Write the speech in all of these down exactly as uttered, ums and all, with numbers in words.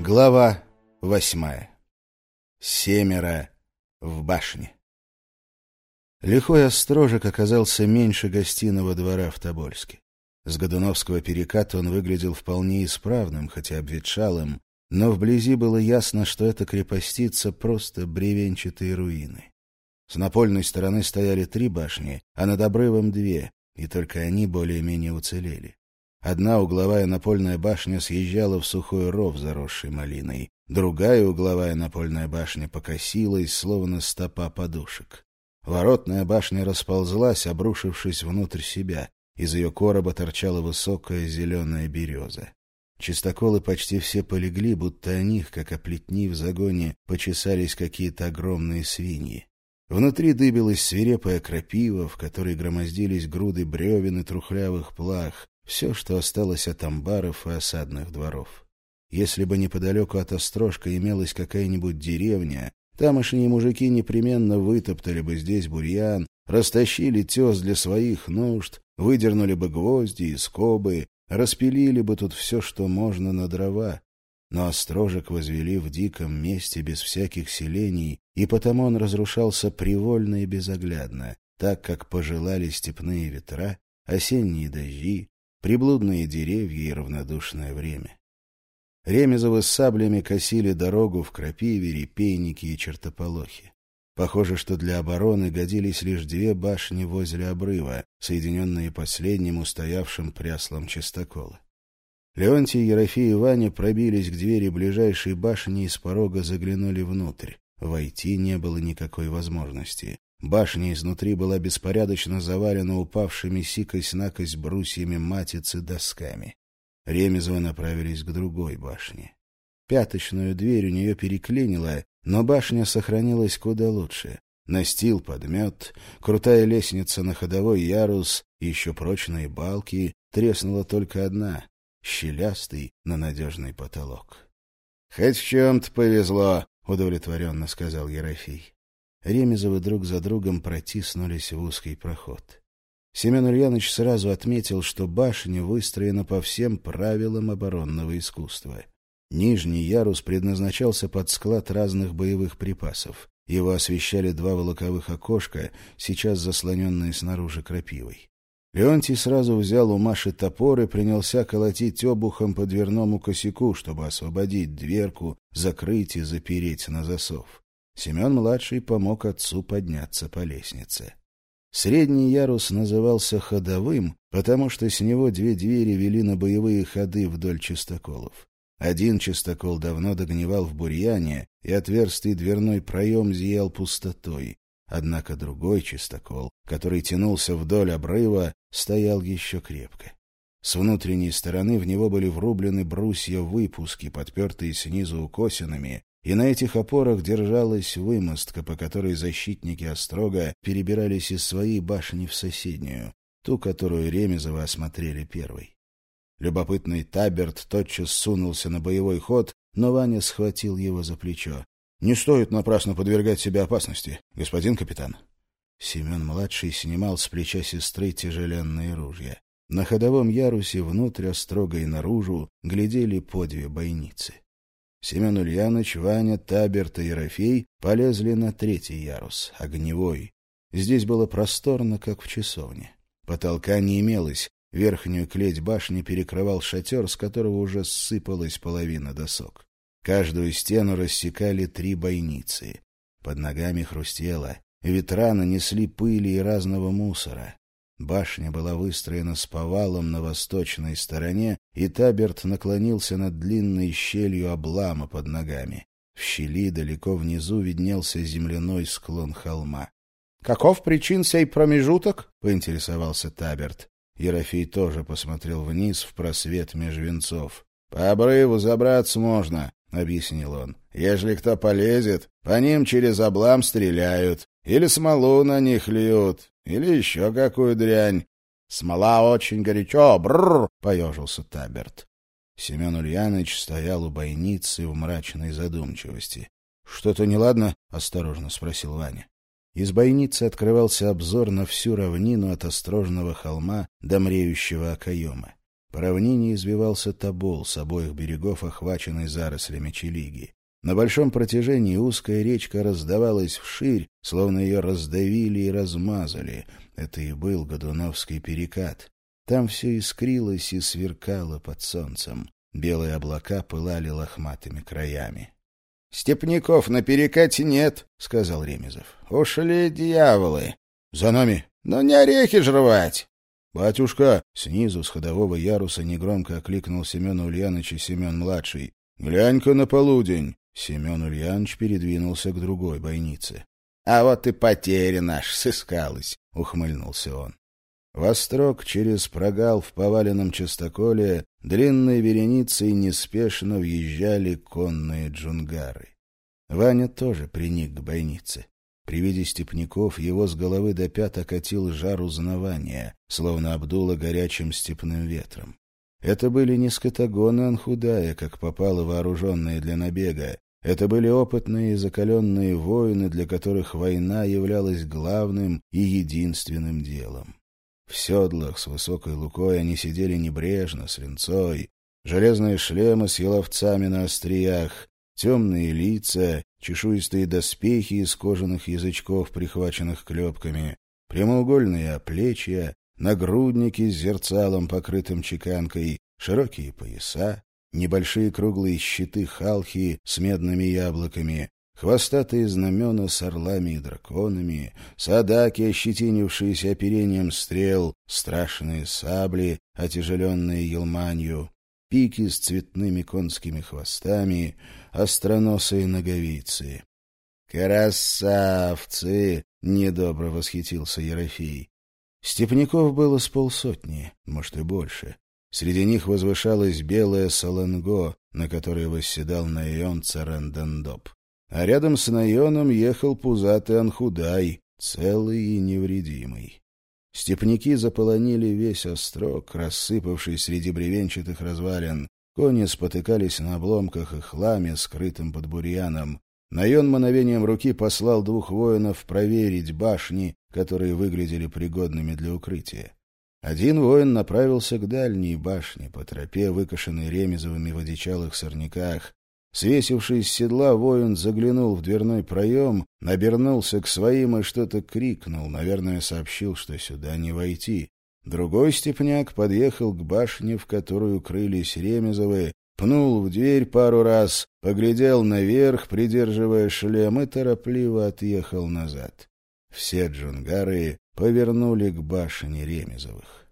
Глава восьмая. Семеро в башне. Лихой острожек оказался меньше гостиного двора в Тобольске. С Годуновского переката он выглядел вполне исправным, хотя обветшалым, но вблизи было ясно, что эта крепостица — просто бревенчатые руины. С напольной стороны стояли три башни, а над обрывом две, и только они более-менее уцелели. Одна угловая напольная башня съезжала в сухой ров, заросший малиной. Другая угловая напольная башня покосилась, словно стопа подушек. Воротная башня расползлась, обрушившись внутрь себя. Из ее короба торчала высокая зеленая береза. Чистоколы почти все полегли, будто о них, как о плетни в загоне, почесались какие-то огромные свиньи. Внутри дыбилась свирепая крапива, в которой громоздились груды бревен и трухлявых плах, все, что осталось от амбаров и осадных дворов. Если бы неподалеку от острожка имелась какая-нибудь деревня, тамошние мужики непременно вытоптали бы здесь бурьян, растащили тес для своих нужд, выдернули бы гвозди и скобы, распилили бы тут все, что можно, на дрова. Но острожек возвели в диком месте без всяких селений, и потому он разрушался привольно и безоглядно, так как пожелали степные ветра, осенние дожди, приблудные деревья и равнодушное время. Ремезовы с саблями косили дорогу в крапиве, репейники и чертополохи. Похоже, что для обороны годились лишь две башни возле обрыва, соединенные последним устоявшим пряслом частокола. Леонтий, Ерофей и Ваня пробились к двери ближайшей башни и с порога заглянули внутрь. Войти не было никакой возможности. Башня изнутри была беспорядочно завалена упавшими сикось-накось брусьями матицы досками. Ремезовы направились к другой башне. Пяточную дверь у нее переклинило, но башня сохранилась куда лучше. Настил подмет, крутая лестница на ходовой ярус, еще прочные балки, треснула только одна — щелястый, но надежный потолок. — Хоть в чем-то повезло, — удовлетворенно сказал Ерофей. Ремезовы друг за другом протиснулись в узкий проход. Семен Ульяныч сразу отметил, что башня выстроена по всем правилам оборонного искусства. Нижний ярус предназначался под склад разных боевых припасов. Его освещали два волоковых окошка, сейчас заслоненные снаружи крапивой. Леонтий сразу взял у Маши топор и принялся колотить обухом по дверному косяку, чтобы освободить дверку, закрыть и запереть на засов. Семен-младший помог отцу подняться по лестнице. Средний ярус назывался ходовым, потому что с него две двери вели на боевые ходы вдоль частоколов. Один частокол давно догнивал в бурьяне, и отверстый дверной проем зиял пустотой. Однако другой частокол, который тянулся вдоль обрыва, стоял еще крепко. С внутренней стороны в него были врублены брусья-выпуски, подпертые снизу укосинами, и на этих опорах держалась вымостка, по которой защитники острога перебирались из своей башни в соседнюю, ту, которую Ремезовы осмотрели первой. Любопытный Таберт тотчас сунулся на боевой ход, но Ваня схватил его за плечо. — Не стоит напрасно подвергать себя опасности, господин капитан. Семен-младший снимал с плеча сестры тяжеленные ружья. На ходовом ярусе внутрь острога и наружу глядели по две бойницы. Семен Ульяныч, Ваня, Таберт и Ерофей полезли на третий ярус, огневой. Здесь было просторно, как в часовне. Потолка не имелось, верхнюю клеть башни перекрывал шатер, с которого уже ссыпалась половина досок. Каждую стену рассекали три бойницы. Под ногами хрустело, ветра нанесли пыли и разного мусора. Башня была выстроена с повалом на восточной стороне, и Таберт наклонился над длинной щелью облама под ногами. В щели далеко внизу виднелся земляной склон холма. — Каков причин сей промежуток? — поинтересовался Таберт. Ерофей тоже посмотрел вниз в просвет меж венцов. — По обрыву забраться можно, — объяснил он. — Ежели кто полезет, по ним через облам стреляют, или смолу на них льют, или еще какую дрянь. — Смола очень горячо, бррр, — поежился Таберт. Семен Ульяныч стоял у бойницы в мрачной задумчивости. — Что-то неладно? — осторожно спросил Ваня. Из бойницы открывался обзор на всю равнину от острожного холма до мреющего окоема. По равнине извивался Тобол, с обоих берегов охваченный зарослями челиги. На большом протяжении узкая речка раздавалась вширь, словно ее раздавили и размазали. Это и был Годуновский перекат. Там все искрилось и сверкало под солнцем. Белые облака пылали лохматыми краями. — Степняков на перекате нет, — сказал Ремезов. — Ушли дьяволы. — За нами. — Ну не орехи жрать. — Батюшка! — снизу, с ходового яруса, негромко окликнул Семена Ульяныча Семен-младший. — Глянь-ка на полудень. Семен Ульяныч передвинулся к другой бойнице. — А вот и потеря наша сыскалась, — ухмыльнулся он. Во строк через прогал в поваленном частоколе длинной вереницей неспешно въезжали конные джунгары. Ваня тоже приник к бойнице. При виде степняков его с головы до пят окатил жар узнавания, словно обдуло горячим степным ветром. Это были не скотагоны Анхудая, как попало вооруженные для набега. Это были опытные и закаленные воины, для которых война являлась главным и единственным делом. В седлах с высокой лукой они сидели небрежно, с линцой, железные шлемы с еловцами на остриях, темные лица, чешуистые доспехи из кожаных язычков, прихваченных клепками, прямоугольные оплечья, нагрудники с зерцалом, покрытым чеканкой, широкие пояса, небольшие круглые щиты халхи с медными яблоками, хвостатые знамена с орлами и драконами, садаки, ощетинившиеся оперением стрел, страшные сабли, отяжеленные елманью, пики с цветными конскими хвостами, остроносые ноговицы. «Красавцы!» — недобро восхитился Ерофей. Степняков было с полсотни, может и больше. Среди них возвышалась белая саланго, на которой восседал Найон Царандандоп. А рядом с Найоном ехал пузатый Анхудай, целый и невредимый. Степняки заполонили весь острог, рассыпавшись среди бревенчатых развалин. Кони спотыкались на обломках и хламе, скрытым под бурьяном. Найон мановением руки послал двух воинов проверить башни, которые выглядели пригодными для укрытия. Один воин направился к дальней башне, по тропе, выкошенной Ремезовыми в одичалых сорняках. Свесившись с седла, воин заглянул в дверной проем, обернулся к своим и что-то крикнул, наверное, сообщил, что сюда не войти. Другой степняк подъехал к башне, в которую крылись Ремезовы, пнул в дверь пару раз, поглядел наверх, придерживая шлем, и торопливо отъехал назад. Все джунгары повернули к башне Ремезовых.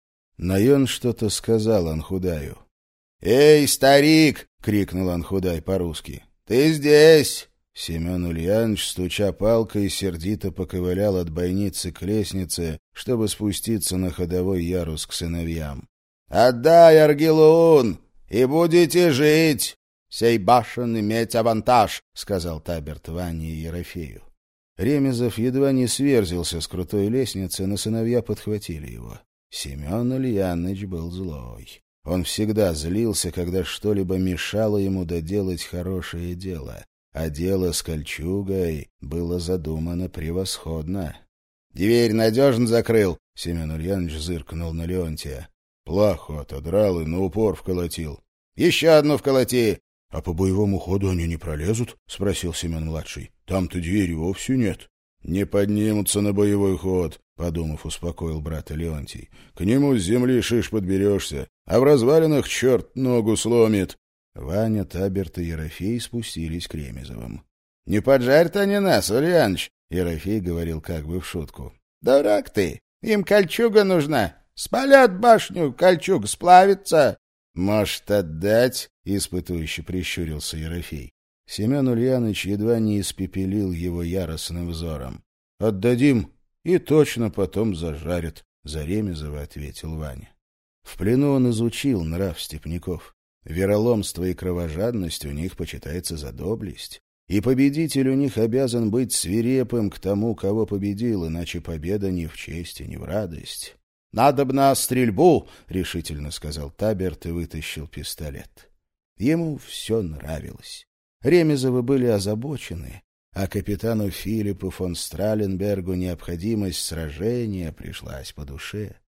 Найон что-то сказал Анхудаю. «Эй, старик!» — крикнул Анхудай по-русски. «Ты здесь!» Семен Ульяныч, стуча палкой, сердито поковылял от бойницы к лестнице, чтобы спуститься на ходовой ярус к сыновьям. «Отдай, Аргилун, и будете жить! Сей башен иметь авантаж!» — сказал Таберт Ване и Ерофею. Ремезов едва не сверзился с крутой лестницы, но сыновья подхватили его. Семен Ульяныч был злой. Он всегда злился, когда что-либо мешало ему доделать хорошее дело, а дело с кольчугой было задумано превосходно. — Дверь надежно закрыл? — Семен Ульяныч зыркнул на Леонтия. — Плаху отодрал и на упор вколотил. — Еще одну вколоти! — А по боевому ходу они не пролезут? — спросил Семен-младший. — Там-то двери вовсе нет. — Не поднимутся на боевой ход, — подумав, успокоил брата Леонтий. — К нему с земли шиш подберешься, а в развалинах черт ногу сломит. Ваня, Таберт и Ерофей спустились к Ремезовым. — Не поджарь-то они нас, Ульяныч! — Ерофей говорил как бы в шутку. — Дурак ты! Им кольчуга нужна! Спалят башню, кольчуга сплавится! — Может, отдать? — испытующе прищурился Ерофей. Семен Ульяныч едва не испепелил его яростным взором. — Отдадим, и точно потом зажарят, — за Ремезова ответил Ваня. В плену он изучил нрав степняков. Вероломство и кровожадность у них почитается за доблесть, и победитель у них обязан быть свирепым к тому, кого победил, иначе победа ни в честь и ни в радость. — Надобно стрельбу! — решительно сказал Таберт и вытащил пистолет. Ему все нравилось. Ремезовы были озабочены, а капитану Филиппу фон Страленбергу необходимость сражения пришлась по душе.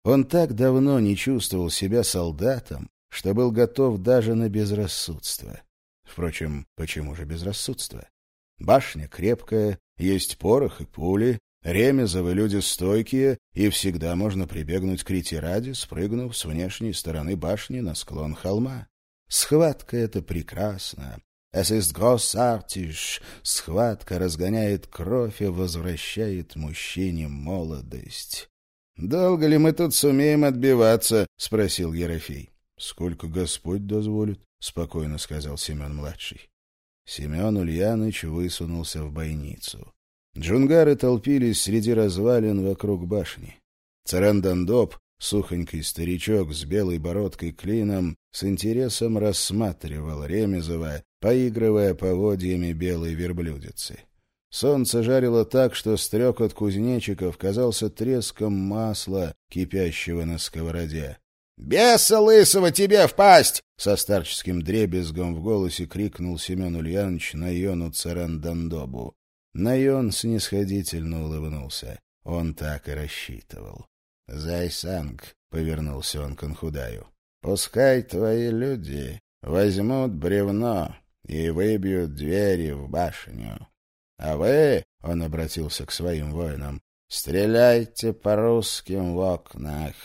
Он так давно не чувствовал себя солдатом, что был готов даже на безрассудство. Впрочем, почему же безрассудство? Башня крепкая, есть порох и пули, ремезовы люди стойкие, и всегда можно прибегнуть к ретираде, спрыгнув с внешней стороны башни на склон холма. Схватка — это прекрасно. Es ist großartig. Схватка разгоняет кровь и возвращает мужчине молодость. — Долго ли мы тут сумеем отбиваться? — спросил Ерофей. — Сколько Господь дозволит, — спокойно сказал Семен-младший. Семен Ульяныч высунулся в бойницу. Джунгары толпились среди развалин вокруг башни. Царан-Дандоп, сухонький старичок с белой бородкой клином, с интересом рассматривал Ремезова, поигрывая поводьями белой верблюдицы. Солнце жарило так, что стрекот кузнечиков казался треском масла, кипящего на сковороде. — Беса лысого тебе в пасть! — со старческим дребезгом в голосе крикнул Семен Ульянович Найону Царан-Дандобу. Найон снисходительно улыбнулся. Он так и рассчитывал. — Зайсанг, — повернулся он к Анхудаю, — пускай твои люди возьмут бревно и выбьют двери в башню. А вы, — он обратился к своим воинам, — стреляйте по русским в окнах.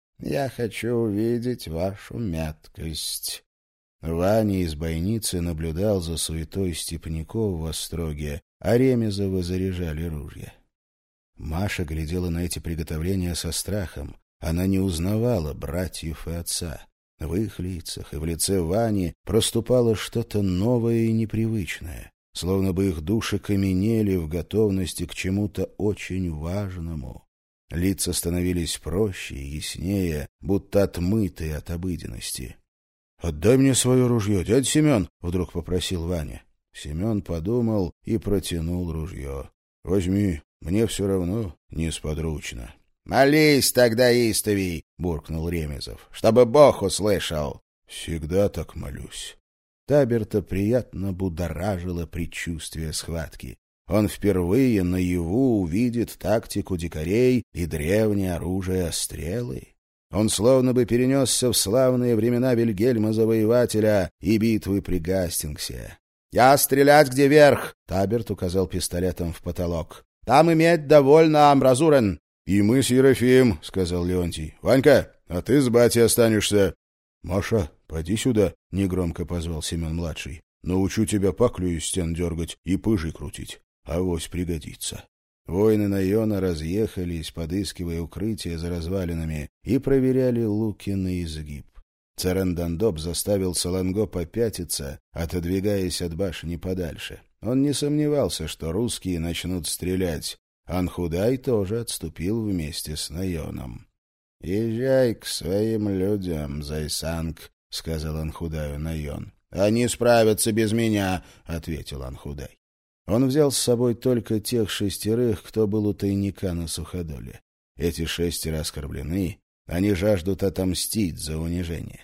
Я хочу увидеть вашу меткость. Ваня из бойницы наблюдал за суетой степняков в остроге, а Ремезовы заряжали ружья. Маша глядела на эти приготовления со страхом. Она не узнавала братьев и отца. В их лицах и в лице Вани проступало что-то новое и непривычное, словно бы их души каменели в готовности к чему-то очень важному. Лица становились проще и яснее, будто отмытые от обыденности. — Отдай мне свое ружье, дядя Семен, — вдруг попросил Ваня. Семен подумал и протянул ружье. — Возьми, мне все равно несподручно. — Молись тогда, истовей, — буркнул Ремезов, — чтобы Бог услышал. — Всегда так молюсь. Таберта приятно будоражило предчувствие схватки. Он впервые наяву увидит тактику дикарей и древнее оружие стрелы. Он словно бы перенесся в славные времена Вильгельма Завоевателя и битвы при Гастингсе. «Я стрелять где верх!» — Таберт указал пистолетом в потолок. «Там иметь довольно амбразурен!» «И мы с Ерофеем», — сказал Леонтий. «Ванька, а ты с батей останешься». «Маша, поди сюда», — негромко позвал Семен-младший. «Научу тебя паклю из стен дергать и пыжи крутить. Авось пригодится». Воины Найона разъехались, подыскивая укрытие за развалинами, и проверяли луки на изгиб. Царан-Дандоп заставил Саланго попятиться, отодвигаясь от башни подальше. Он не сомневался, что русские начнут стрелять. Анхудай тоже отступил вместе с Найоном. — Езжай к своим людям, Зайсанг, — сказал Анхудаю Найон. — Они справятся без меня, — ответил Анхудай. Он взял с собой только тех шестерых, кто был у тайника на Суходоле. Эти шестеро оскорблены, они жаждут отомстить за унижение.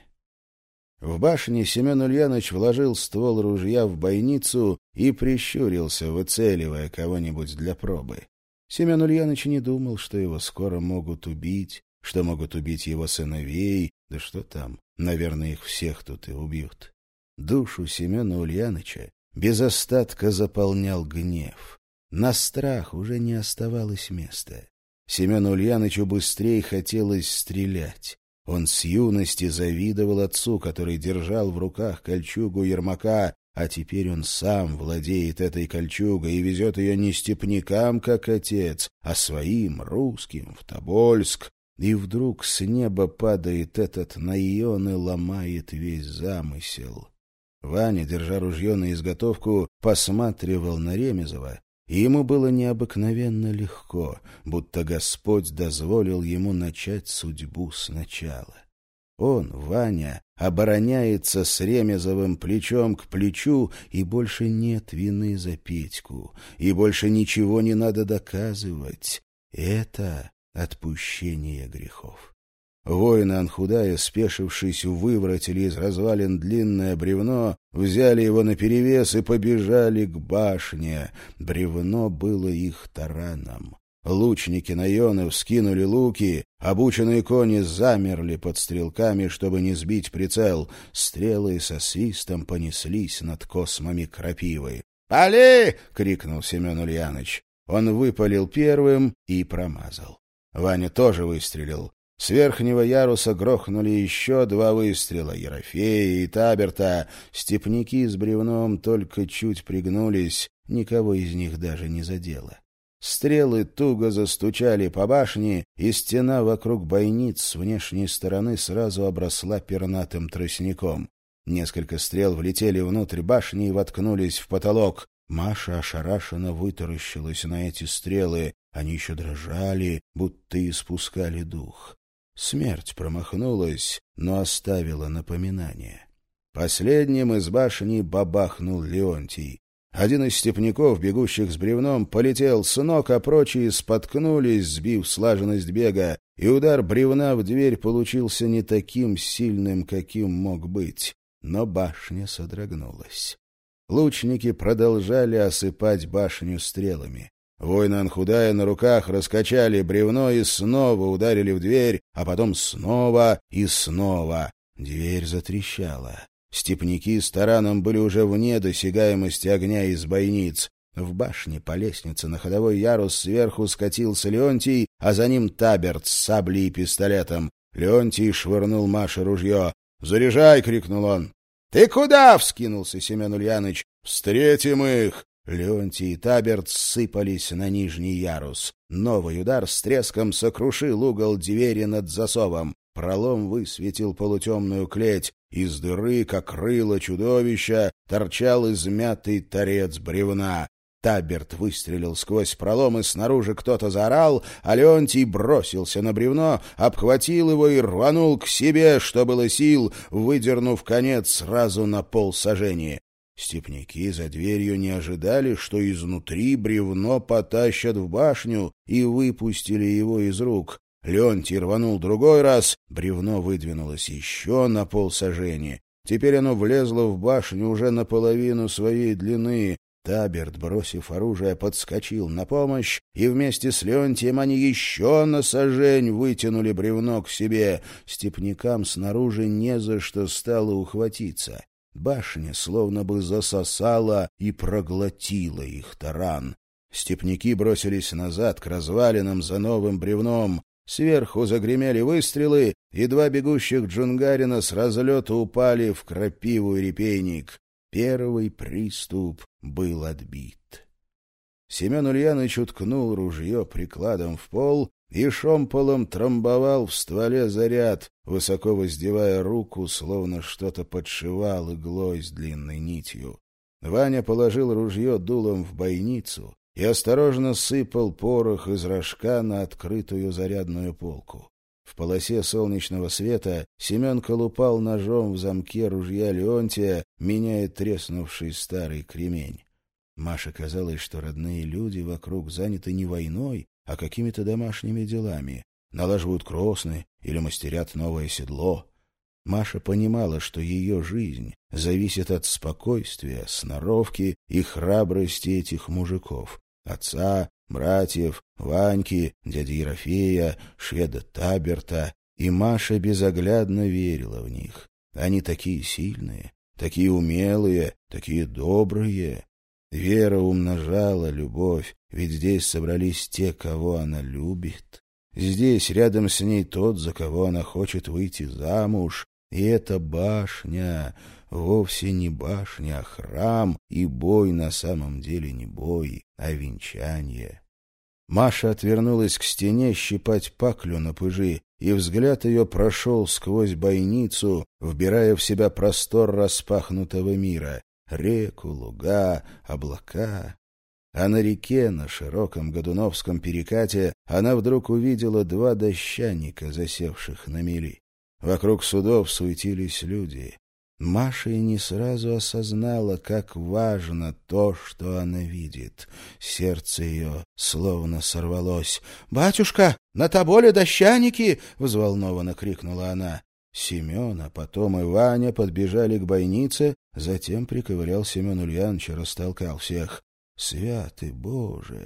В башне Семен Ульяныч вложил ствол ружья в бойницу и прищурился, выцеливая кого-нибудь для пробы. Семен Ульяныч не думал, что его скоро могут убить, что могут убить его сыновей, да что там, наверное, их всех тут и убьют. Душу Семена Ульяныча без остатка заполнял гнев. На страх уже не оставалось места. Семену Ульянычу быстрее хотелось стрелять. Он с юности завидовал отцу, который держал в руках кольчугу Ермака, а теперь он сам владеет этой кольчугой и везет ее не степнякам, как отец, а своим, русским, в Тобольск. И вдруг с неба падает этот Найон и ломает весь замысел. Ваня, держа ружье на изготовку, посматривал на Ремезова, и ему было необыкновенно легко, будто Господь дозволил ему начать судьбу сначала. Он, Ваня, обороняется с Ремезовым плечом к плечу, и больше нет вины за Петьку, и больше ничего не надо доказывать. Это отпущение грехов. Воины Анхудая, спешившись, выворотили из развалин длинное бревно, взяли его наперевес и побежали к башне. Бревно было их тараном. Лучники наёны вскинули луки, обученные кони замерли под стрелками, чтобы не сбить прицел. Стрелы со свистом понеслись над космами крапивы. «Пали!» — крикнул Семен Ульяныч. Он выпалил первым и промазал. Ваня тоже выстрелил. С верхнего яруса грохнули еще два выстрела — Ерофея и Таберта. Степняки с бревном только чуть пригнулись, никого из них даже не задело. Стрелы туго застучали по башне, и стена вокруг бойниц с внешней стороны сразу обросла пернатым тростником. Несколько стрел влетели внутрь башни и воткнулись в потолок. Маша ошарашенно вытаращилась на эти стрелы. Они еще дрожали, будто испускали дух. Смерть промахнулась, но оставила напоминание. Последним из башни бабахнул Леонтий. Один из степняков, бегущих с бревном, полетел с ног, а прочие споткнулись, сбив слаженность бега, и удар бревна в дверь получился не таким сильным, каким мог быть. Но башня содрогнулась. Лучники продолжали осыпать башню стрелами. Воины Анхудая на руках раскачали бревно и снова ударили в дверь, а потом снова и снова. Дверь затрещала. Степняки с тараном были уже вне досягаемости огня из бойниц. В башне по лестнице на ходовой ярус сверху скатился Леонтий, а за ним Таберт с саблей и пистолетом. Леонтий швырнул Маше ружье. «Заряжай!» — крикнул он. «Ты куда?» — вскинулся Семен Ульяныч. «Встретим их!» Леонтий и Таберт сыпались на нижний ярус. Новый удар с треском сокрушил угол двери над засовом. Пролом высветил полутемную клеть. Из дыры, как рыло чудовища, торчал измятый торец бревна. Таберт выстрелил сквозь пролом, и снаружи кто-то заорал, а Леонтий бросился на бревно, обхватил его и рванул к себе, что было сил, выдернув конец сразу на полсажения. Степняки за дверью не ожидали, что изнутри бревно потащат в башню, и выпустили его из рук. Леонтий рванул другой раз, бревно выдвинулось еще на полсажения. Теперь оно влезло в башню уже наполовину своей длины. Таберт, бросив оружие, подскочил на помощь, и вместе с Леонтием они еще на сажень вытянули бревно к себе. Степнякам снаружи не за что стало ухватиться. Башня словно бы засосала и проглотила их таран. Степняки бросились назад к развалинам за новым бревном. Сверху загремели выстрелы, и два бегущих джунгарина с разлета упали в крапиву и репейник. Первый приступ был отбит. Семен Ульяныч уткнул ружье прикладом в пол и шомполом трамбовал в стволе заряд, высоко воздевая руку, словно что-то подшивал иглой с длинной нитью. Ваня положил ружье дулом в бойницу и осторожно сыпал порох из рожка на открытую зарядную полку. В полосе солнечного света Семен колупал ножом в замке ружья Леонтия, меняя треснувший старый кремень. Маше казалось, что родные люди вокруг заняты не войной, а какими-то домашними делами. Налаживают кросны или мастерят новое седло. Маша понимала, что ее жизнь зависит от спокойствия, сноровки и храбрости этих мужиков. Отца, братьев, Ваньки, дяди Ерофея, шведа Таберта. И Маша безоглядно верила в них. Они такие сильные, такие умелые, такие добрые. Вера умножала любовь, ведь здесь собрались те, кого она любит. Здесь рядом с ней тот, за кого она хочет выйти замуж. И эта башня вовсе не башня, а храм, и бой на самом деле не бой, а венчание. Маша отвернулась к стене щипать паклю на пыжи, и взгляд ее прошел сквозь бойницу, вбирая в себя простор распахнутого мира. Реку, луга, облака. А на реке, на широком Годуновском перекате, она вдруг увидела два дощаника, засевших на мели. Вокруг судов суетились люди. Маша и не сразу осознала, как важно то, что она видит. Сердце ее словно сорвалось. «Батюшка, на тоболе дощаники!» — взволнованно крикнула она. Семен, а потом и Ваня подбежали к бойнице, затем приковырял Семен Ульяныч и растолкал всех. «Святый Боже!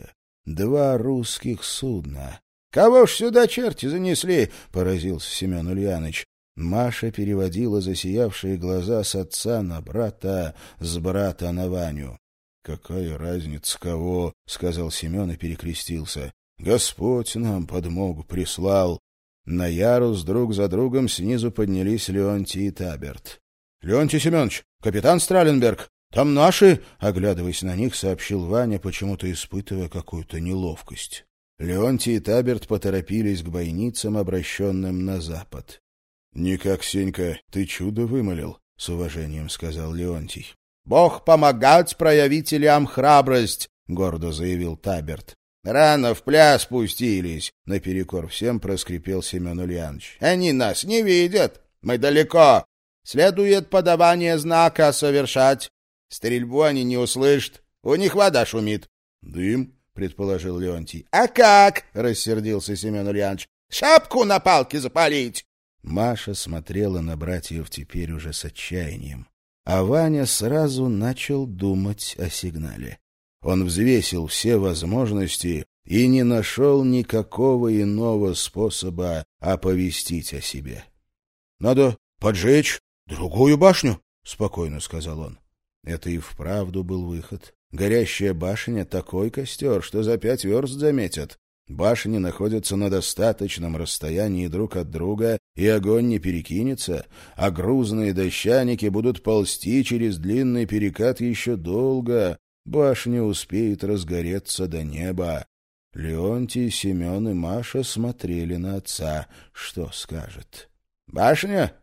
два русских судна. — Кого ж сюда черти занесли? — поразился Семен Ульяныч. Маша переводила засиявшие глаза с отца на брата, с брата на Ваню. — Какая разница кого? — сказал Семен и перекрестился. — Господь нам подмогу прислал. На ярус друг за другом снизу поднялись Леонтий и Таберт. — Леонтий Семенович, капитан Страленберг, там наши, — оглядываясь на них, сообщил Ваня, почему-то испытывая какую-то неловкость. Леонтий и Таберт поторопились к бойницам, обращенным на запад. — Никак, Сенька, ты чудо вымолил, — с уважением сказал Леонтий. — Бог помогать проявителям храбрость, — гордо заявил Таберт. — Рано в пляс пустились, — наперекор всем проскрипел Семен Ульянович. — Они нас не видят, мы далеко. Следует подавание знака совершать. Стрельбу они не услышат, у них вода шумит. — Дым, — предположил Леонтий. — А как? — рассердился Семен Ульянович. — Шапку на палке запалить. Маша смотрела на братьев теперь уже с отчаянием. А Ваня сразу начал думать о сигнале. Он взвесил все возможности и не нашел никакого иного способа оповестить о себе. — Надо поджечь другую башню, — спокойно сказал он. Это и вправду был выход. Горящая башня — такой костер, что за пять верст заметят. Башни находятся на достаточном расстоянии друг от друга, и огонь не перекинется, а грузные дощаники будут ползти через длинный перекат еще долго. Башня успеет разгореться до неба. Леонтий, Семен и Маша смотрели на отца. Что скажет? — Башня?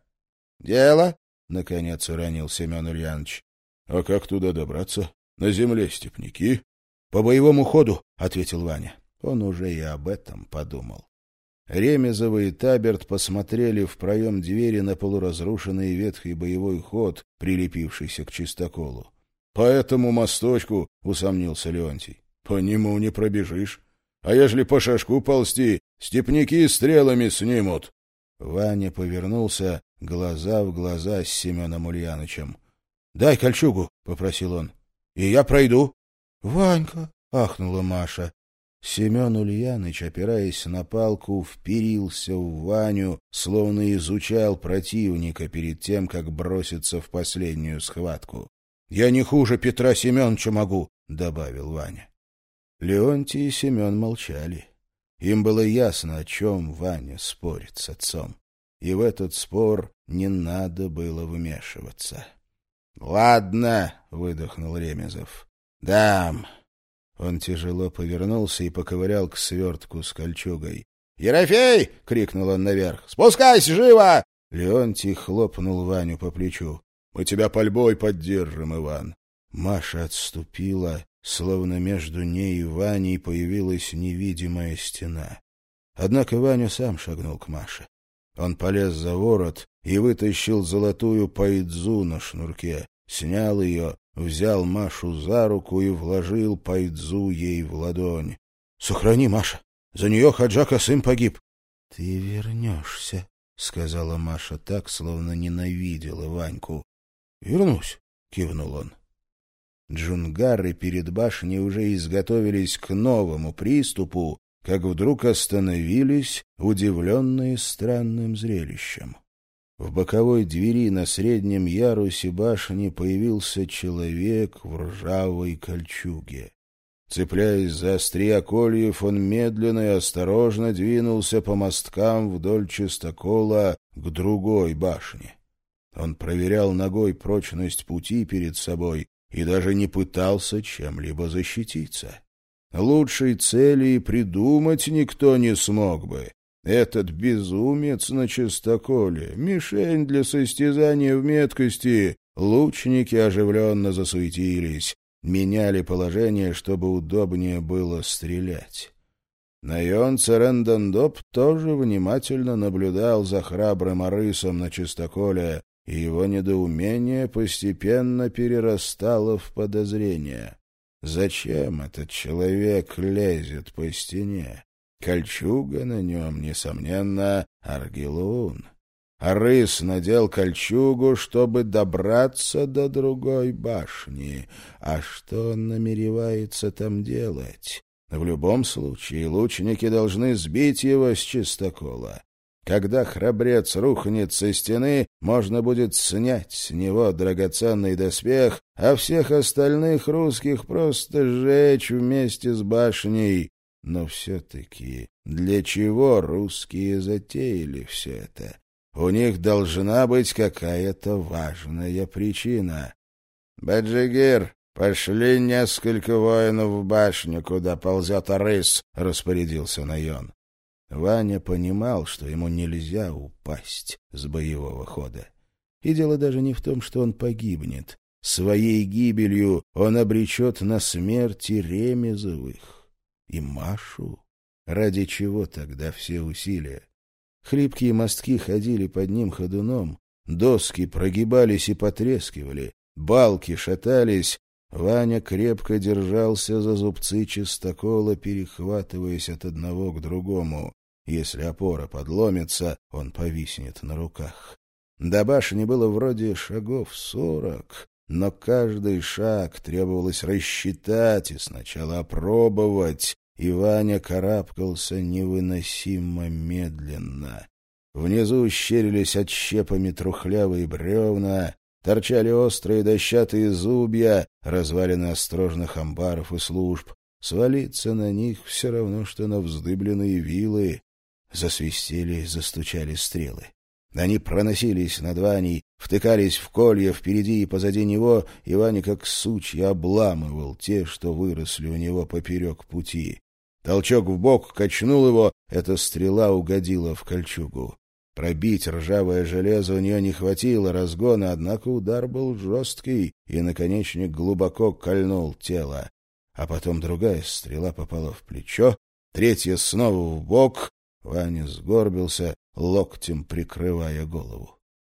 Дело? — наконец уронил Семен Ульянович. — А как туда добраться? На земле степняки. — По боевому ходу, — ответил Ваня. Он уже и об этом подумал. Ремезов и Таберт посмотрели в проем двери на полуразрушенный ветхий боевой ход, прилепившийся к чистоколу. — По этому мосточку, — усомнился Леонтий, — по нему не пробежишь. А ежели по шашку ползти, степняки стрелами снимут. Ваня повернулся, глаза в глаза с Семеном Ульянычем. — Дай кольчугу, — попросил он, — и я пройду. — Ванька, — ахнула Маша. Семен Ульяныч, опираясь на палку, вперился в Ваню, словно изучал противника перед тем, как броситься в последнюю схватку. — Я не хуже Петра Семеновича могу, — добавил Ваня. Леонтий и Семен молчали. Им было ясно, о чем Ваня спорит с отцом. И в этот спор не надо было вмешиваться. — Ладно, — выдохнул Ремезов. — Дам. Он тяжело повернулся и поковырял к свертку с кольчугой. — Ерофей! — крикнул он наверх. — Спускайся, живо! Леонтий хлопнул Ваню по плечу. — Мы тебя пальбой поддержим, Иван. Маша отступила, словно между ней и Ваней появилась невидимая стена. Однако Ваня сам шагнул к Маше. Он полез за ворот и вытащил золотую пайдзу на шнурке, снял ее, взял Машу за руку и вложил пайдзу ей в ладонь. — Сохрани, Маша, за нее Хаджа Касым погиб. — Ты вернешься, — сказала Маша так, словно ненавидела Ваньку. — Вернусь, — кивнул он. Джунгары перед башней уже изготовились к новому приступу, как вдруг остановились, удивленные странным зрелищем. В боковой двери на среднем ярусе башни появился человек в ржавой кольчуге. Цепляясь за острия кольев, он медленно и осторожно двинулся по мосткам вдоль чистокола к другой башне. Он проверял ногой прочность пути перед собой и даже не пытался чем-либо защититься. Лучшей цели и придумать никто не смог бы. Этот безумец на чистоколе, мишень для состязания в меткости. Лучники оживленно засуетились, меняли положение, чтобы удобнее было стрелять. Найон Церендандоп тоже внимательно наблюдал за храбрым арысом на чистоколе, и его недоумение постепенно перерастало в подозрение. Зачем этот человек лезет по стене? Кольчуга на нем, несомненно, аргилун. Арыс надел кольчугу, чтобы добраться до другой башни. А что он намеревается там делать? В любом случае лучники должны сбить его с чистокола. Когда храбрец рухнет со стены, можно будет снять с него драгоценный доспех, а всех остальных русских просто сжечь вместе с башней. Но все-таки для чего русские затеяли все это? У них должна быть какая-то важная причина. «Баджигир, пошли несколько воинов в башню, куда ползет рысь», — распорядился Найон. Ваня понимал, что ему нельзя упасть с боевого хода. И дело даже не в том, что он погибнет. Своей гибелью он обречет на смерть и Ремезовых, и Машу. Ради чего тогда все усилия? Хлипкие мостки ходили под ним ходуном, доски прогибались и потрескивали, балки шатались. Ваня крепко держался за зубцы чистокола, перехватываясь от одного к другому. Если опора подломится, он повиснет на руках. До башни было вроде шагов сорок, но каждый шаг требовалось рассчитать и сначала опробовать, и Ваня карабкался невыносимо медленно. Внизу щерились отщепами трухлявые бревна, торчали острые дощатые зубья, развалины острожных амбаров и служб. Свалиться на них все равно, что на вздыбленные вилы. Засвистели, застучали стрелы. Они проносились над Ваней, втыкались в колья впереди и позади него, и Ваня как сучья обламывал те, что выросли у него поперек пути. Толчок в бок качнул его, эта стрела угодила в кольчугу. Пробить ржавое железо у нее не хватило разгона, однако удар был жесткий, и наконечник глубоко кольнул тело. А потом другая стрела попала в плечо, третья снова в бок. Ваня сгорбился, локтем прикрывая голову.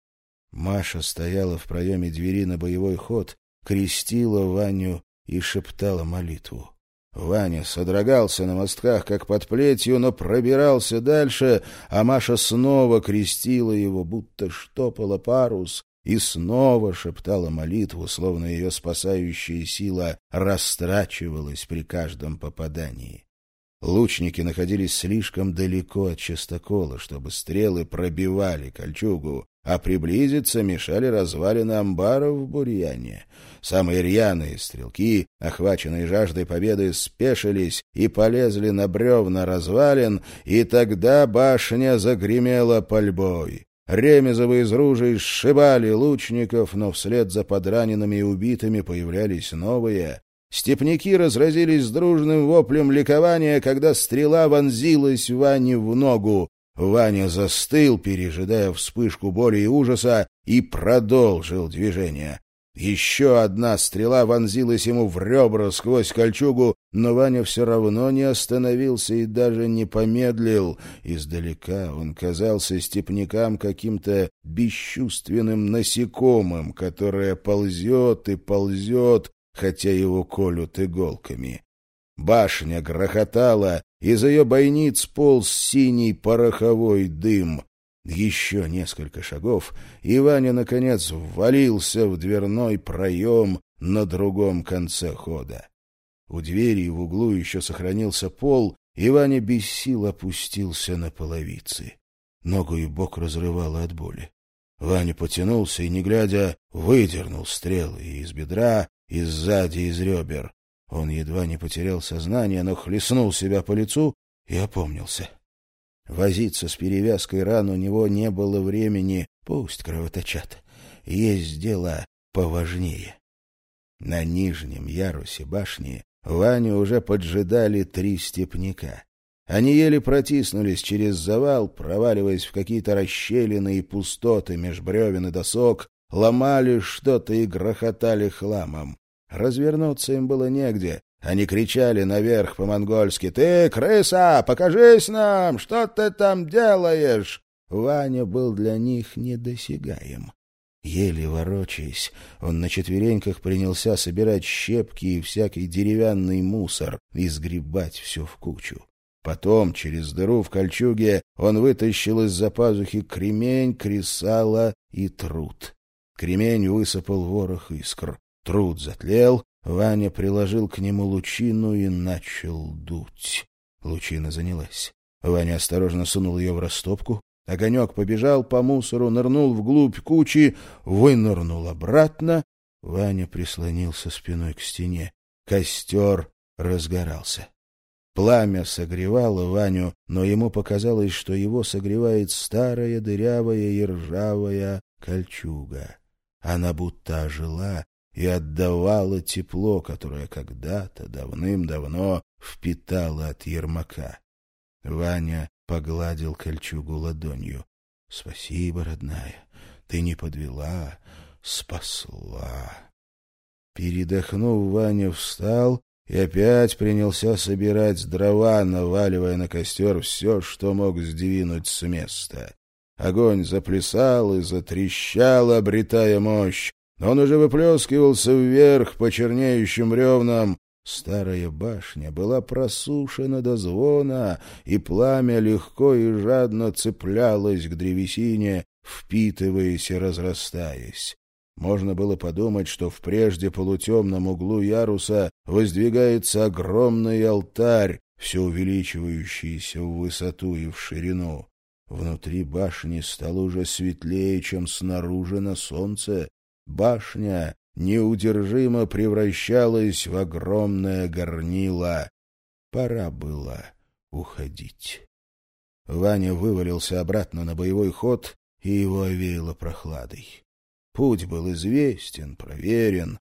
Маша стояла в проеме двери на боевой ход, крестила Ваню и шептала молитву. Ваня содрогался на мостках, как под плетью, но пробирался дальше, а Маша снова крестила его, будто штопала парус, и снова шептала молитву, словно ее спасающая сила растрачивалась при каждом попадании. Лучники находились слишком далеко от частокола, чтобы стрелы пробивали кольчугу, а приблизиться мешали развалины амбаров в бурьяне. Самые рьяные стрелки, охваченные жаждой победы, спешились и полезли на бревна развалин, и тогда башня загремела пальбой. Ремезовы из ружей сшибали лучников, но вслед за подраненными и убитыми появлялись новые. Степняки разразились дружным воплем ликования, когда стрела вонзилась Ване в ногу. Ваня застыл, пережидая вспышку боли и ужаса, и продолжил движение. Еще одна стрела вонзилась ему в ребра сквозь кольчугу, но Ваня все равно не остановился и даже не помедлил. Издалека он казался степнякам каким-то бесчувственным насекомым, которое ползет и ползет, хотя его колют иголками. Башня грохотала, из ее бойниц полз синий пороховой дым. Еще несколько шагов, и Ваня, наконец, ввалился в дверной проем на другом конце хода. У двери в углу еще сохранился пол, и Ваня без сил опустился на половицы. Ногу и бок разрывало от боли. Ваня потянулся и, не глядя, выдернул стрелы и из бедра, и сзади из ребер. Он едва не потерял сознание, но хлестнул себя по лицу и опомнился. Возиться с перевязкой ран у него не было времени, пусть кровоточат. Есть дело поважнее. На нижнем ярусе башни Ваню уже поджидали три степняка. Они еле протиснулись через завал, проваливаясь в какие-то расщелины и пустоты меж бревен и досок, ломали что-то и грохотали хламом. Развернуться им было негде. Они кричали наверх по-монгольски: «Ты, крыса, покажись нам! Что ты там делаешь?» Ваня был для них недосягаем. Еле ворочаясь, он на четвереньках принялся собирать щепки и всякий деревянный мусор и сгребать все в кучу. Потом, через дыру в кольчуге, он вытащил из-за пазухи кремень, кресало и труд. Кремень высыпал ворох искр. Труд затлел, Ваня приложил к нему лучину и начал дуть. Лучина занялась. Ваня осторожно сунул ее в растопку. Огонек побежал по мусору, нырнул вглубь кучи, вынырнул обратно. Ваня прислонился спиной к стене. Костер разгорался. Пламя согревало Ваню, но ему показалось, что его согревает старая дырявая и ржавая кольчуга. Она будто ожила и отдавала тепло, которое когда-то давным-давно впитала от Ермака. Ваня погладил кольчугу ладонью. — Спасибо, родная, ты не подвела, спасла. Передохнув, Ваня встал и опять принялся собирать дрова, наваливая на костер все, что мог сдвинуть с места. Огонь заплясал и затрещал, обретая мощь. Он уже выплескивался вверх по чернеющим бревнам. Старая башня была просушена до звона, и пламя легко и жадно цеплялось к древесине, впитываясь и разрастаясь. Можно было подумать, что в прежде полутемном углу яруса воздвигается огромный алтарь, все увеличивающийся в высоту и в ширину. Внутри башни стало уже светлее, чем снаружи на солнце. Башня неудержимо превращалась в огромное горнило. Пора было уходить. Ваня вывалился обратно на боевой ход, и его овеяло прохладой. Путь был известен, проверен,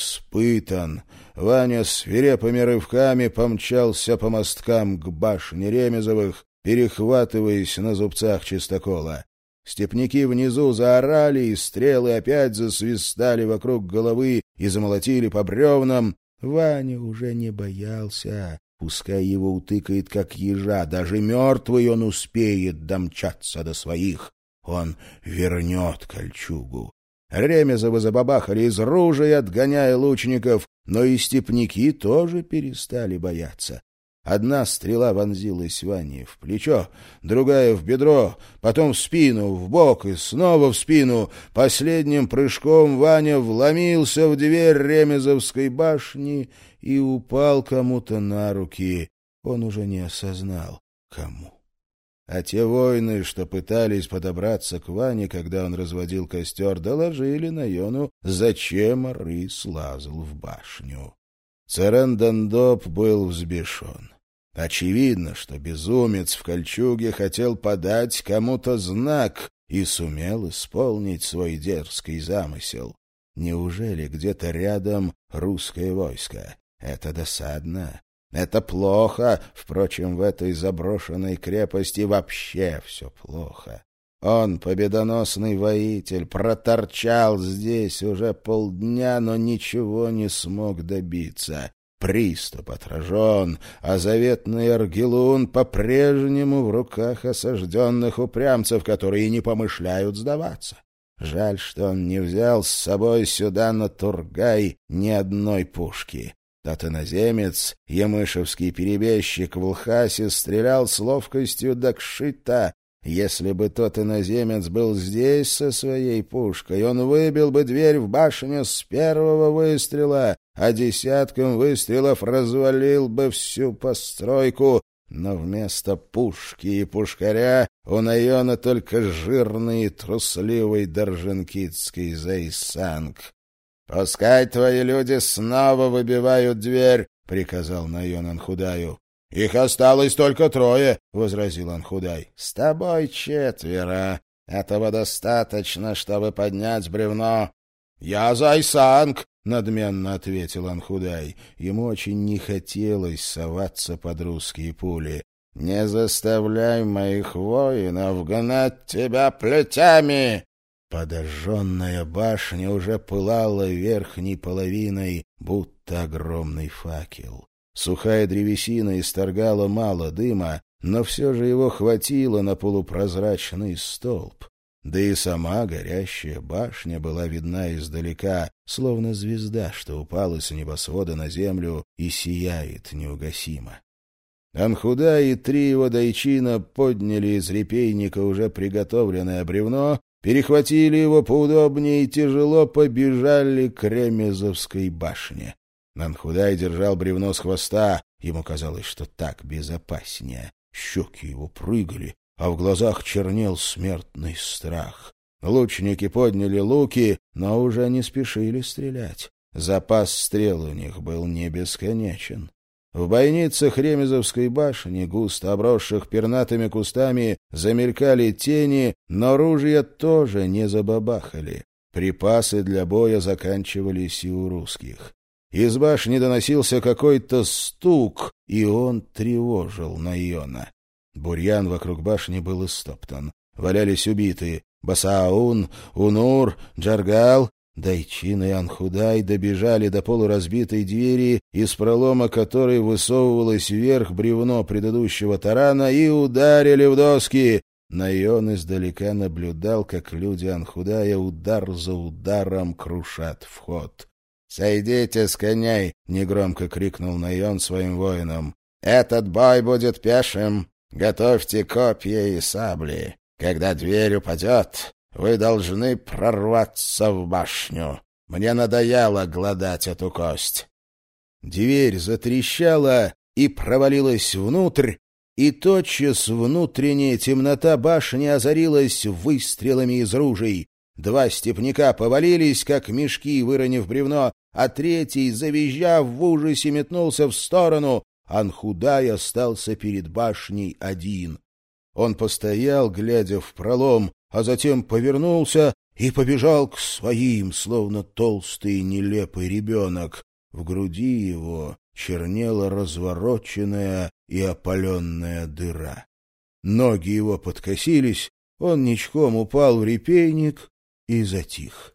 испытан. Ваня свирепыми рывками помчался по мосткам к башне Ремезовых, перехватываясь на зубцах чистокола. Степняки внизу заорали, и стрелы опять засвистали вокруг головы и замолотили по бревнам. Ваня уже не боялся. Пускай его утыкает, как ежа, даже мертвый он успеет домчаться до своих. Он вернет кольчугу. Ремезовы забабахали из ружей, отгоняя лучников, но и степняки тоже перестали бояться. Одна стрела вонзилась Ване в плечо, другая в бедро, потом в спину, в бок и снова в спину. Последним прыжком Ваня вломился в дверь Ремезовской башни и упал кому-то на руки. Он уже не осознал, кому. А те воины, что пытались подобраться к Ване, когда он разводил костер, доложили Найону, зачем рысь лазал в башню. Царен-Дандоп был взбешен. Очевидно, что безумец в кольчуге хотел подать кому-то знак и сумел исполнить свой дерзкий замысел. Неужели где-то рядом русское войско? Это досадно. Это плохо. Впрочем, в этой заброшенной крепости вообще все плохо. Он, победоносный воитель, проторчал здесь уже полдня, но ничего не смог добиться. Приступ отражен, а заветный Аргелун по-прежнему в руках осажденных упрямцев, которые не помышляют сдаваться. Жаль, что он не взял с собой сюда на Тургай ни одной пушки. Тот иноземец, ямышевский перебежчик в Лхасе, стрелял с ловкостью Дакшита. Если бы тот иноземец был здесь со своей пушкой, он выбил бы дверь в башню с первого выстрела, а десятком выстрелов развалил бы всю постройку. Но вместо пушки и пушкаря у Найона только жирный и трусливый Даржинкитский Зайсанг. — Пускай твои люди снова выбивают дверь, — приказал Найон Анхудаю. — Их осталось только трое, — возразил Анхудай. — С тобой четверо. Этого достаточно, чтобы поднять бревно. — Я Зайсанг, — надменно ответил Анхудай. Ему очень не хотелось соваться под русские пули. — Не заставляй моих воинов гнать тебя плетями! Подожженная башня уже пылала верхней половиной, будто огромный факел. Сухая древесина исторгала мало дыма, но все же его хватило на полупрозрачный столб. Да и сама горящая башня была видна издалека, словно звезда, что упала с небосвода на землю и сияет неугасимо. Анхуда и три его дайчина подняли из репейника уже приготовленное бревно, перехватили его поудобнее и тяжело побежали к Ремезовской башне. Анхудай держал бревно с хвоста, ему казалось, что так безопаснее. Щеки его прыгали, а в глазах чернел смертный страх. Лучники подняли луки, но уже не спешили стрелять. Запас стрел у них был не бесконечен. В бойницах Ремезовской башни, густо обросших пернатыми кустами, замелькали тени, но ружья тоже не забабахали. Припасы для боя заканчивались и у русских. Из башни доносился какой-то стук, и он тревожил Найона. Бурьян вокруг башни был истоптан. Валялись убитые. Басаун, Унур, Джаргал, Дайчин и Анхудай добежали до полуразбитой двери, из пролома которой высовывалось вверх бревно предыдущего тарана, и ударили в доски. Найон издалека наблюдал, как люди Анхудая удар за ударом крушат вход. «Сойдите с коней!» — негромко крикнул Найон своим воинам. «Этот бой будет пешим. Готовьте копья и сабли. Когда дверь упадет, вы должны прорваться в башню. Мне надоело глодать эту кость». Дверь затрещала и провалилась внутрь, и тотчас внутренняя темнота башни озарилась выстрелами из ружей. Два степняка повалились, как мешки, выронив бревно, а третий, завизжав в ужасе, метнулся в сторону. Анхудай остался перед башней один. Он постоял, глядя в пролом, а затем повернулся и побежал к своим, словно толстый нелепый ребенок. В груди его чернела развороченная и опаленная дыра. Ноги его подкосились, он ничком упал в репейник и затих.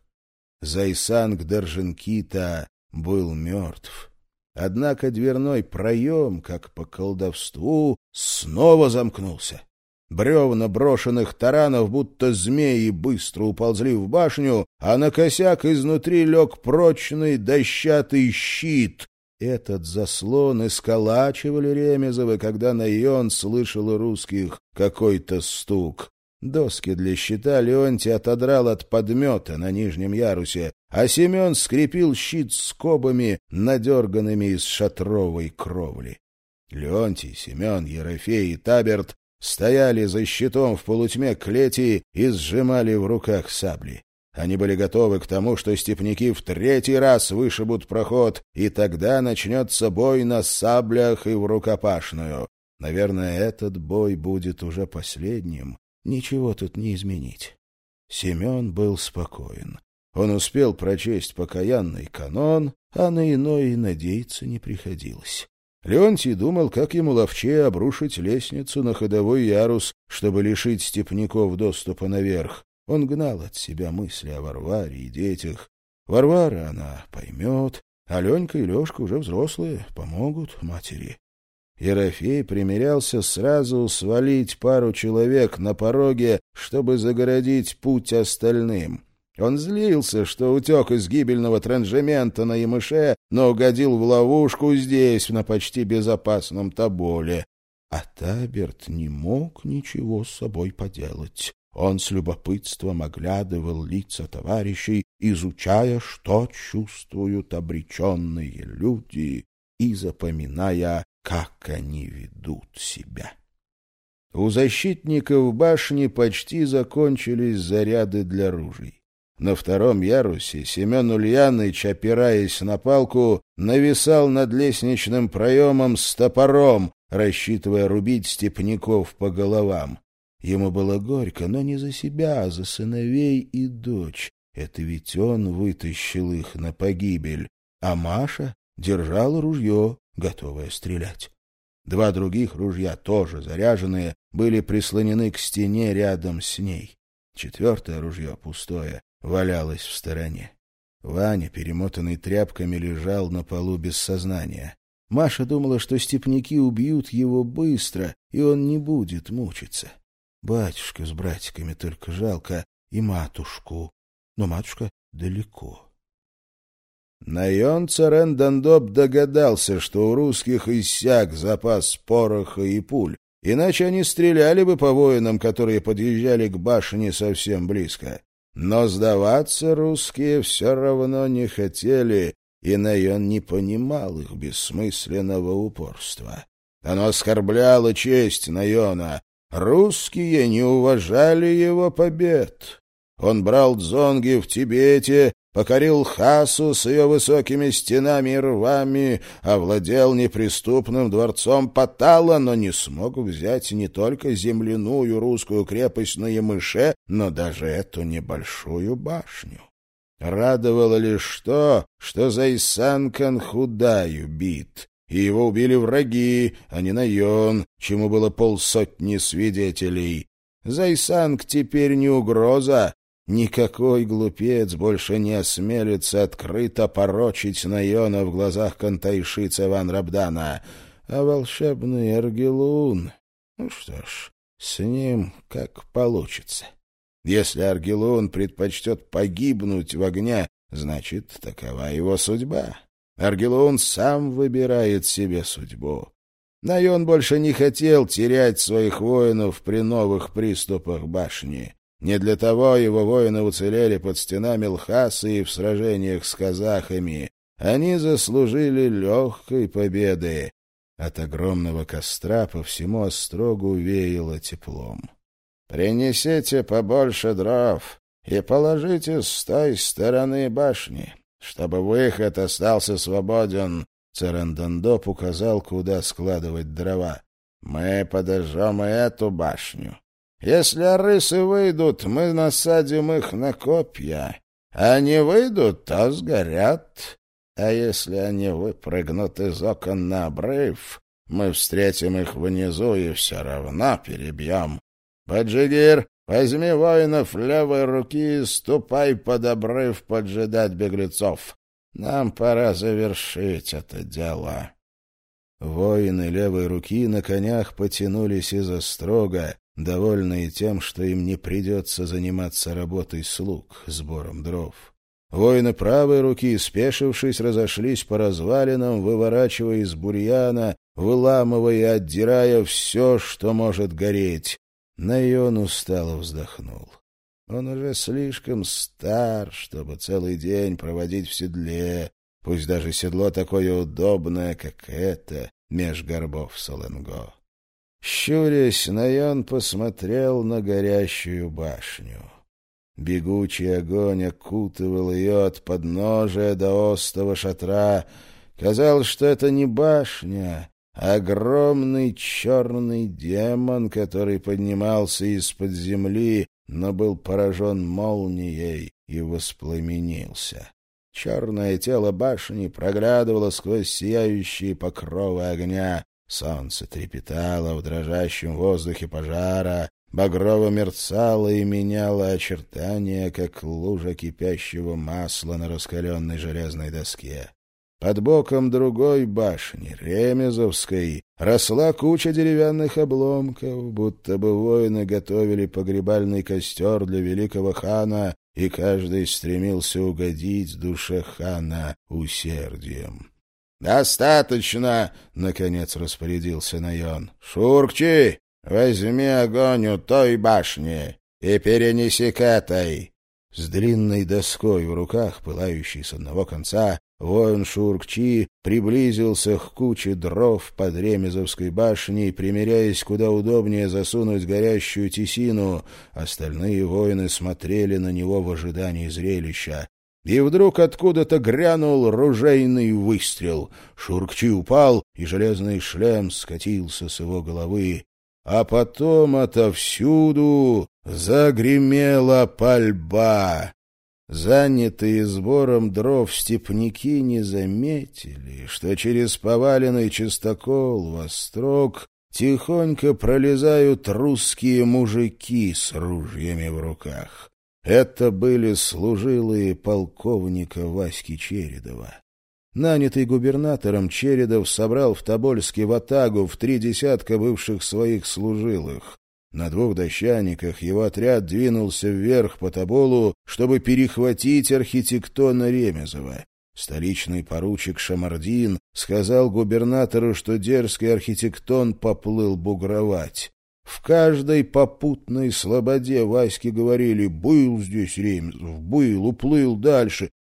Зайсанг Даржинкита был мертв. Однако дверной проем, как по колдовству, снова замкнулся. Бревна брошенных таранов, будто змеи, быстро уползли в башню, а на косяк изнутри лег прочный дощатый щит. Этот заслон исколачивали Ремезовы, когда Найон слышал у русских какой-то стук. Доски для щита Леонтий отодрал от подмета на нижнем ярусе, а Семен скрепил щит скобами, надерганными из шатровой кровли. Леонтий, Семен, Ерофей и Таберт стояли за щитом в полутьме клети и сжимали в руках сабли. Они были готовы к тому, что степняки в третий раз вышибут проход, и тогда начнется бой на саблях и в рукопашную. Наверное, этот бой будет уже последним. Ничего тут не изменить. Семен был спокоен. Он успел прочесть покаянный канон, а на иное и надеяться не приходилось. Леонтий думал, как ему ловчее обрушить лестницу на ходовой ярус, чтобы лишить степняков доступа наверх. Он гнал от себя мысли о Варваре и детях. Варвара она поймет, а Ленька и Лешка уже взрослые, помогут матери. Ерофей примирялся сразу свалить пару человек на пороге, чтобы загородить путь остальным. Он злился, что утек из гибельного транжемента на Ямыше, но угодил в ловушку здесь, на почти безопасном Тоболе. А Таберт не мог ничего с собой поделать. Он с любопытством оглядывал лица товарищей, изучая, что чувствуют обреченные люди, и запоминая, как они ведут себя. У защитников башни почти закончились заряды для ружей. На втором ярусе Семен Ульяныч, опираясь на палку, нависал над лестничным проемом с топором, рассчитывая рубить степняков по головам. Ему было горько, но не за себя, а за сыновей и дочь. Это ведь он вытащил их на погибель, а Маша держала ружье, готовая стрелять. Два других ружья, тоже заряженные, были прислонены к стене рядом с ней. Четвертое ружье, пустое, валялось в стороне. Ваня, перемотанный тряпками, лежал на полу без сознания. Маша думала, что степняки убьют его быстро, и он не будет мучиться. Батюшка с братиками только жалко, и матушку. Но матушка далеко. Найон Царен-Дандоп догадался, что у русских иссяк запас пороха и пуль, иначе они стреляли бы по воинам, которые подъезжали к башне совсем близко. Но сдаваться русские все равно не хотели, и Найон не понимал их бессмысленного упорства. Оно оскорбляло честь Найона. Русские не уважали его побед. Он брал дзонги в Тибете, покорил Лхасу с ее высокими стенами и рвами, овладел неприступным дворцом Патала, но не смог взять не только земляную русскую крепость на Ямыше, но даже эту небольшую башню. Радовало лишь то, что Зайсан Канхудай убит, и его убили враги, а не Найон, чему было полсотни свидетелей. Зайсанг теперь не угроза. Никакой глупец больше не осмелится открыто порочить Найона в глазах Кантайши Цеван-Рабдана. А волшебный Аргелун... Ну что ж, с ним как получится. Если Аргелун предпочтет погибнуть в огне, значит, такова его судьба. Аргелун сам выбирает себе судьбу. Найон больше не хотел терять своих воинов при новых приступах башни. Не для того его воины уцелели под стенами Лхасы и в сражениях с казахами. Они заслужили легкой победы. От огромного костра по всему острогу веяло теплом. «Принесите побольше дров и положите с той стороны башни, чтобы выход остался свободен», — Царандандоп указал, куда складывать дрова. «Мы подожжем и эту башню. Если арысы выйдут, мы насадим их на копья. А не выйдут, то сгорят. А если они выпрыгнут из окон на обрыв, мы встретим их внизу и все равно перебьем. Баджигир, возьми воинов левой руки и ступай под обрыв поджидать беглецов. Нам пора завершить это дело». Воины левой руки на конях потянулись из острога, довольные тем, что им не придется заниматься работой слуг, сбором дров. Воины правой руки, спешившись, разошлись по развалинам, выворачивая из бурьяна, выламывая и отдирая все, что может гореть. Найон устало вздохнул. Он уже слишком стар, чтобы целый день проводить в седле, пусть даже седло такое удобное, как это, меж горбов Саленго. Щурясь, Найон посмотрел на горящую башню. Бегучий огонь окутывал ее от подножия до остова шатра. Казалось, что это не башня, а огромный черный демон, который поднимался из-под земли, но был поражен молнией и воспламенился. Черное тело башни проглядывало сквозь сияющие покровы огня. Солнце трепетало в дрожащем воздухе пожара, багрово мерцало и меняло очертания, как лужа кипящего масла на раскаленной железной доске. Под боком другой башни, Ремезовской, росла куча деревянных обломков, будто бы воины готовили погребальный костер для великого хана, и каждый стремился угодить душе хана усердием. «Достаточно!» — наконец распорядился Найон. «Шуркчи, возьми огонь у той башни и перенеси к этой». С длинной доской в руках, пылающей с одного конца, воин Шуркчи приблизился к куче дров под Ремезовской башней, примеряясь, куда удобнее засунуть горящую тесину. Остальные воины смотрели на него в ожидании зрелища. И вдруг откуда-то грянул ружейный выстрел. Шуркчи упал, и железный шлем скатился с его головы. А потом отовсюду загремела пальба. Занятые сбором дров степняки не заметили, что через поваленный частокол в острог тихонько пролезают русские мужики с ружьями в руках. Это были служилые полковника Васьки Чередова. Нанятый губернатором, Чередов собрал в Тобольске ватагу в три десятка бывших своих служилых. На двух дощаниках его отряд двинулся вверх по Тоболу, чтобы перехватить архитектона Ремезова. Столичный поручик Шамардин сказал губернатору, что дерзкий архитектон поплыл бугровать. В каждой попутной слободе Ваське говорили: «Был здесь Ремезов, был, уплыл дальше,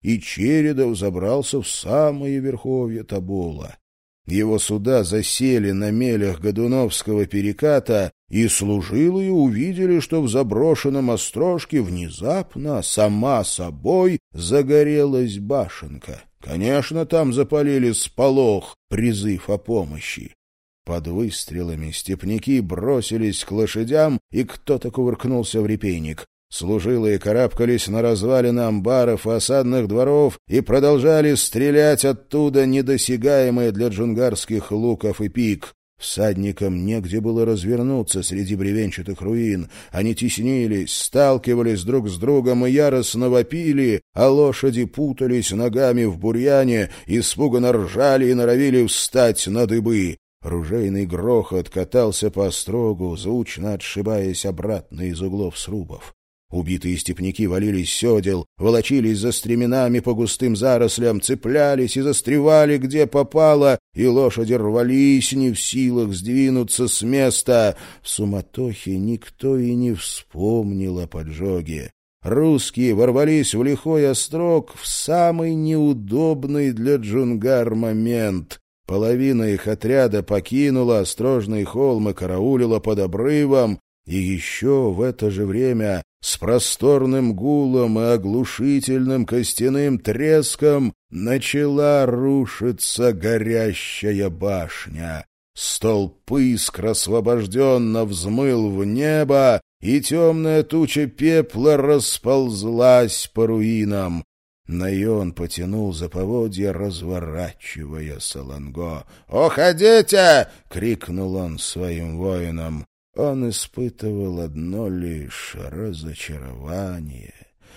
и Чередов забрался в самые верховья Тобола. Его суда засели на мелях Годуновского переката, и служилые увидели, что в заброшенном острожке внезапно, сама собой, загорелась башенка. Конечно, там запалили сполох, призыв о помощи. Под выстрелами степняки бросились к лошадям, и кто-то кувыркнулся в репейник. Служилые карабкались на развалины амбаров и осадных дворов и продолжали стрелять оттуда недосягаемые для джунгарских луков и пик. Всадникам негде было развернуться среди бревенчатых руин. Они теснились, сталкивались друг с другом и яростно вопили, а лошади путались ногами в бурьяне, испуганно ржали и норовили встать на дыбы. Ружейный грохот катался по острогу, звучно отшибаясь обратно из углов срубов. Убитые степняки валились с седел, волочились за стременами по густым зарослям, цеплялись и застревали где попало, и лошади рвались, не в силах сдвинуться с места. В суматохе никто и не вспомнил о поджоге. Русские ворвались в лихой острог в самый неудобный для джунгар момент. Половина их отряда покинула острожный холм и караулила под обрывом, и еще в это же время с просторным гулом и оглушительным костяным треском начала рушиться горящая башня. Столб искр освобожденно взмыл в небо, и темная туча пепла расползлась по руинам. Наён потянул за поводья, разворачивая саланго. «Уходите!» — крикнул он своим воинам. Он испытывал одно лишь разочарование.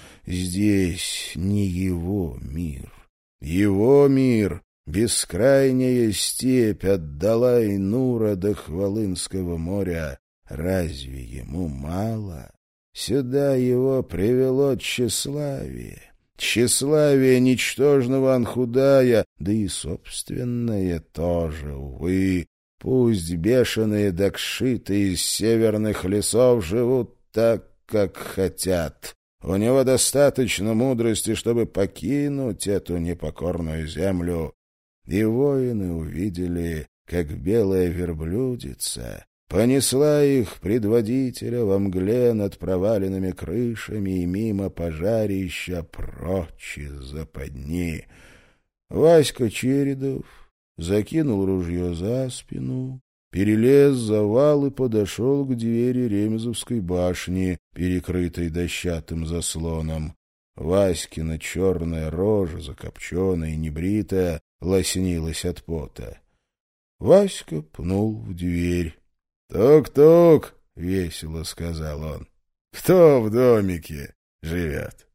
Здесь не его мир. Его мир — бескрайняя степь от Далай-Нура до Хвалынского моря. Разве ему мало? Сюда его привело тщеславие. Тщеславие ничтожного Анхудая, да и собственное тоже, увы. Пусть бешеные дакшиты из северных лесов живут так, как хотят. У него достаточно мудрости, чтобы покинуть эту непокорную землю. И воины увидели, как белая верблюдица понесла их предводителя во мгле над проваленными крышами и мимо пожарища прочь из западни. Васька Чередов закинул ружье за спину, перелез завал и подошел к двери Ремезовской башни, перекрытой дощатым заслоном. Васькина черная рожа, закопченная и небритая, лоснилась от пота. Васька пнул в дверь. «Тук-тук!» — весело сказал он. «Кто в домике живет?»